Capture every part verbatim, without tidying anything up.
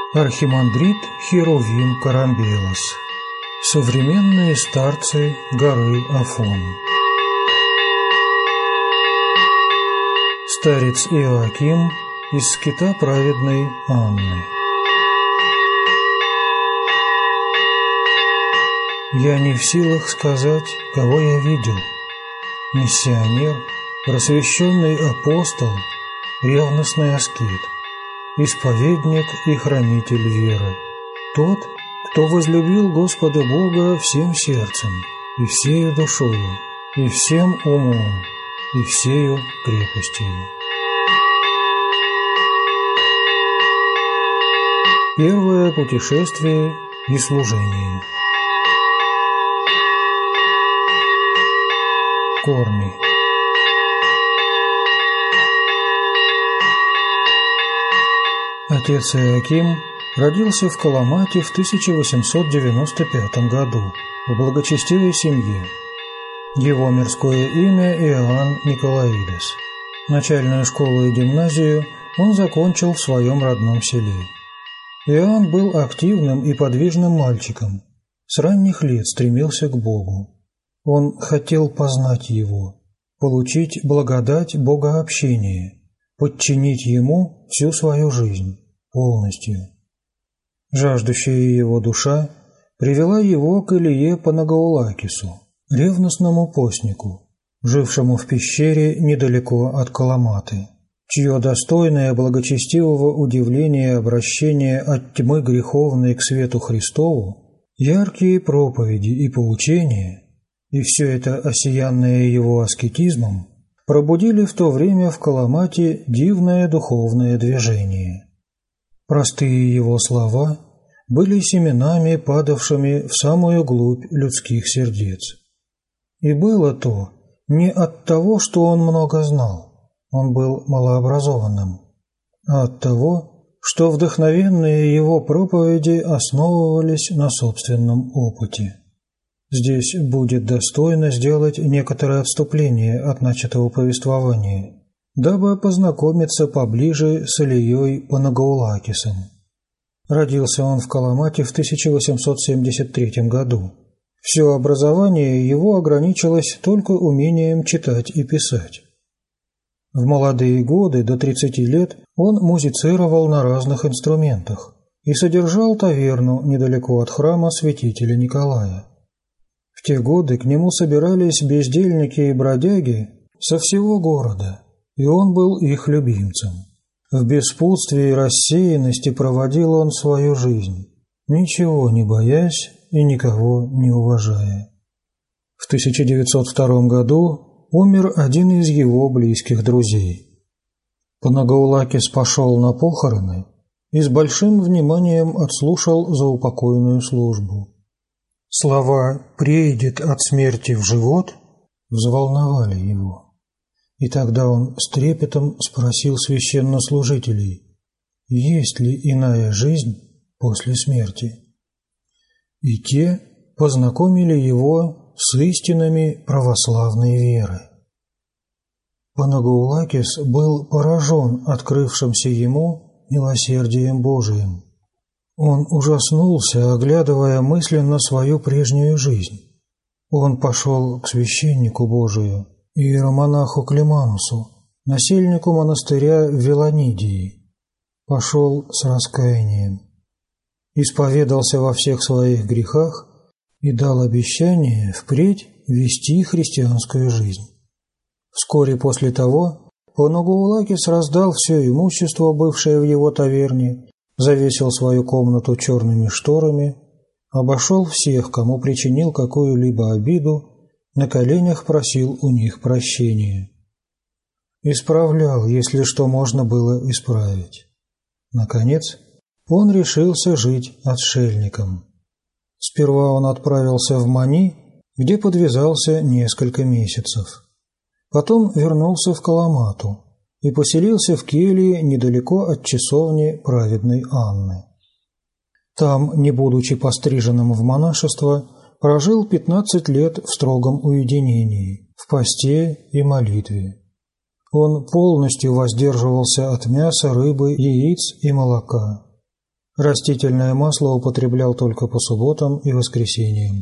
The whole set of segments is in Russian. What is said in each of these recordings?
Архимандрит Херувим Карамбелос. Современные старцы горы Афон. Старец Иоаким из скита праведной Анны. Я не в силах сказать, кого я видел. Миссионер, просвещенный апостол, ревностный аскет, исповедник и хранитель веры, тот, кто возлюбил Господа Бога всем сердцем, и всею душою, и всем умом, и всею крепостью. Первое путешествие и служение. Корни. Отец Иоаким родился в Каламате в тысяча восемьсот девяносто пятом году в благочестивой семье. Его мирское имя Иоанн Николаидес. Начальную школу и гимназию он закончил в своем родном селе. Иоанн был активным и подвижным мальчиком. С ранних лет стремился к Богу. Он хотел познать Его, получить благодать богообщения, подчинить Ему всю свою жизнь полностью. Жаждущая его душа привела его к Илие Панагаулакису, ревностному постнику, жившему в пещере недалеко от Каламаты, чье достойное благочестивого удивления обращение от тьмы греховной к свету Христову, яркие проповеди и поучения, и все это осиянное его аскетизмом, пробудили в то время в Каламате дивное духовное движение. Простые его слова были семенами, падавшими в самую глубь людских сердец. И было то не от того, что он много знал, он был малообразованным, а от того, что вдохновенные его проповеди основывались на собственном опыте. Здесь будет достойно сделать некоторое отступление от начатого повествования, дабы познакомиться поближе с Илией Панагаулакисом. Родился он в Каламате в тысяча восемьсот семьдесят третьем году. Все образование его ограничилось только умением читать и писать. В молодые годы, до тридцати лет, он музицировал на разных инструментах и содержал таверну недалеко от храма святителя Николая. В те годы к нему собирались бездельники и бродяги со всего города, и он был их любимцем. В беспутстве и рассеянности проводил он свою жизнь, ничего не боясь и никого не уважая. В тысяча девятьсот втором году умер один из его близких друзей. Панагаулакис пошел на похороны и с большим вниманием отслушал заупокойную службу. Слова «преидет от смерти в живот» взволновали его. И тогда он с трепетом спросил священнослужителей, есть ли иная жизнь после смерти. И те познакомили его с истинами православной веры. Панагаулакис был поражен открывшимся ему милосердием Божиим. Он ужаснулся, оглядывая мысленно свою прежнюю жизнь. Он пошел к священнику Божию, иеромонаху Климанусу, насельнику монастыря в Велонидии. Пошел с раскаянием, исповедался во всех своих грехах и дал обещание впредь вести христианскую жизнь. Вскоре после того Панагаулакис раздал все имущество, бывшее в его таверне, завесил свою комнату черными шторами, обошел всех, кому причинил какую-либо обиду, на коленях просил у них прощения. Исправлял, если что можно было исправить. Наконец, он решился жить отшельником. Сперва он отправился в Мани, где подвязался несколько месяцев. Потом вернулся в Каламату и поселился в келье недалеко от часовни праведной Анны. Там, не будучи постриженным в монашество, прожил пятнадцать лет в строгом уединении, в посте и молитве. Он полностью воздерживался от мяса, рыбы, яиц и молока. Растительное масло употреблял только по субботам и воскресеньям.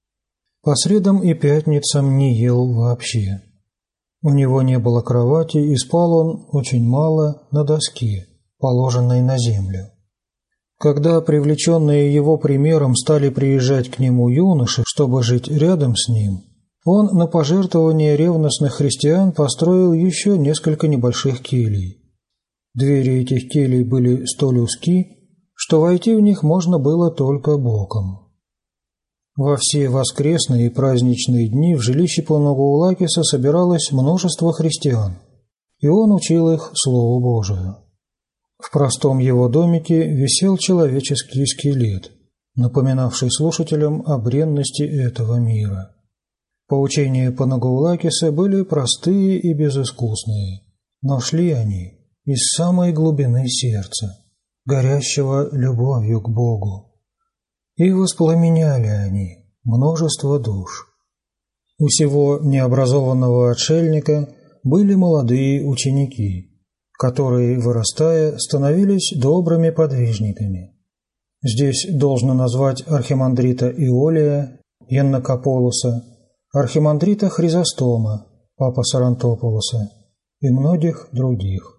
По средам и пятницам не ел вообще. У него не было кровати, и спал он очень мало на доске, положенной на землю. Когда привлеченные его примером стали приезжать к нему юноши, чтобы жить рядом с ним, он на пожертвование ревностных христиан построил еще несколько небольших келий. Двери этих келий были столь узки, что войти в них можно было только боком. Во все воскресные и праздничные дни в жилище Панагоулакиса собиралось множество христиан, и он учил их Слову Божию. В простом его домике висел человеческий скелет, напоминавший слушателям о бренности этого мира. Поучения Панагоулакиса были простые и безыскусные, но шли они из самой глубины сердца, горящего любовью к Богу. И воспламеняли они множество душ. У сего необразованного отшельника были молодые ученики, которые, вырастая, становились добрыми подвижниками. Здесь должно назвать архимандрита Иолия, Яннакополуса, архимандрита Хризостома, папа Сарантополуса и многих других.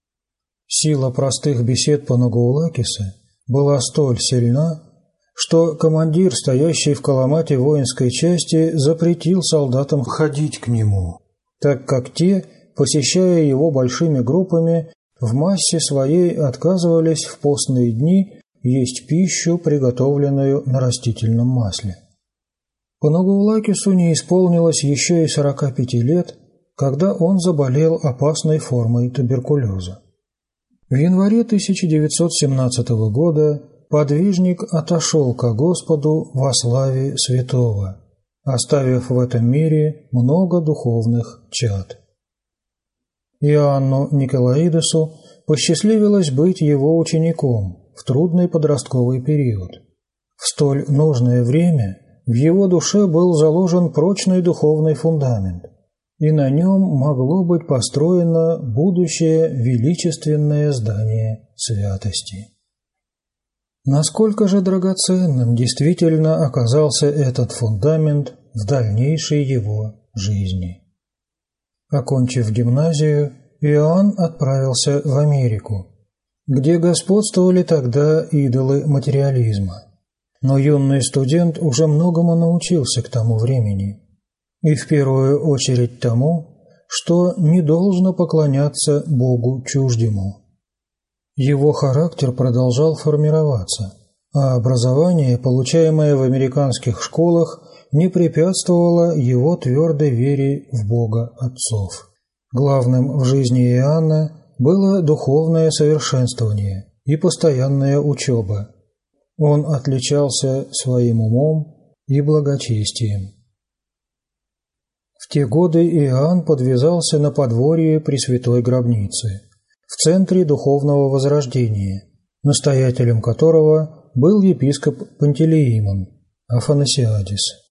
Сила простых бесед Панагоулакиса была столь сильна, что командир, стоящий в Каламате воинской части, запретил солдатам ходить к нему, так как те, посещая его большими группами, в массе своей отказывались в постные дни есть пищу, приготовленную на растительном масле. Панагоулакису не исполнилось еще и сорока пяти лет, когда он заболел опасной формой туберкулеза. В январе тысяча девятьсот семнадцатого года подвижник отошел ко Господу во славе святого, оставив в этом мире много духовных чад. Иоанну Николаидесу посчастливилось быть его учеником в трудный подростковый период. В столь нужное время в его душе был заложен прочный духовный фундамент, и на нем могло быть построено будущее величественное здание святости. Насколько же драгоценным действительно оказался этот фундамент в дальнейшей его жизни. Окончив гимназию, Иоанн отправился в Америку, где господствовали тогда идолы материализма. Но юный студент уже многому научился к тому времени, и в первую очередь тому, что не должно поклоняться Богу чуждему. Его характер продолжал формироваться, а образование, получаемое в американских школах, не препятствовало его твердой вере в Бога отцов. Главным в жизни Иоанна было духовное совершенствование и постоянная учеба. Он отличался своим умом и благочестием. В те годы Иоанн подвязался на подворье Пресвятой Гробницы, в центре духовного возрождения, настоятелем которого был епископ Пантелеимон Афанасиадис.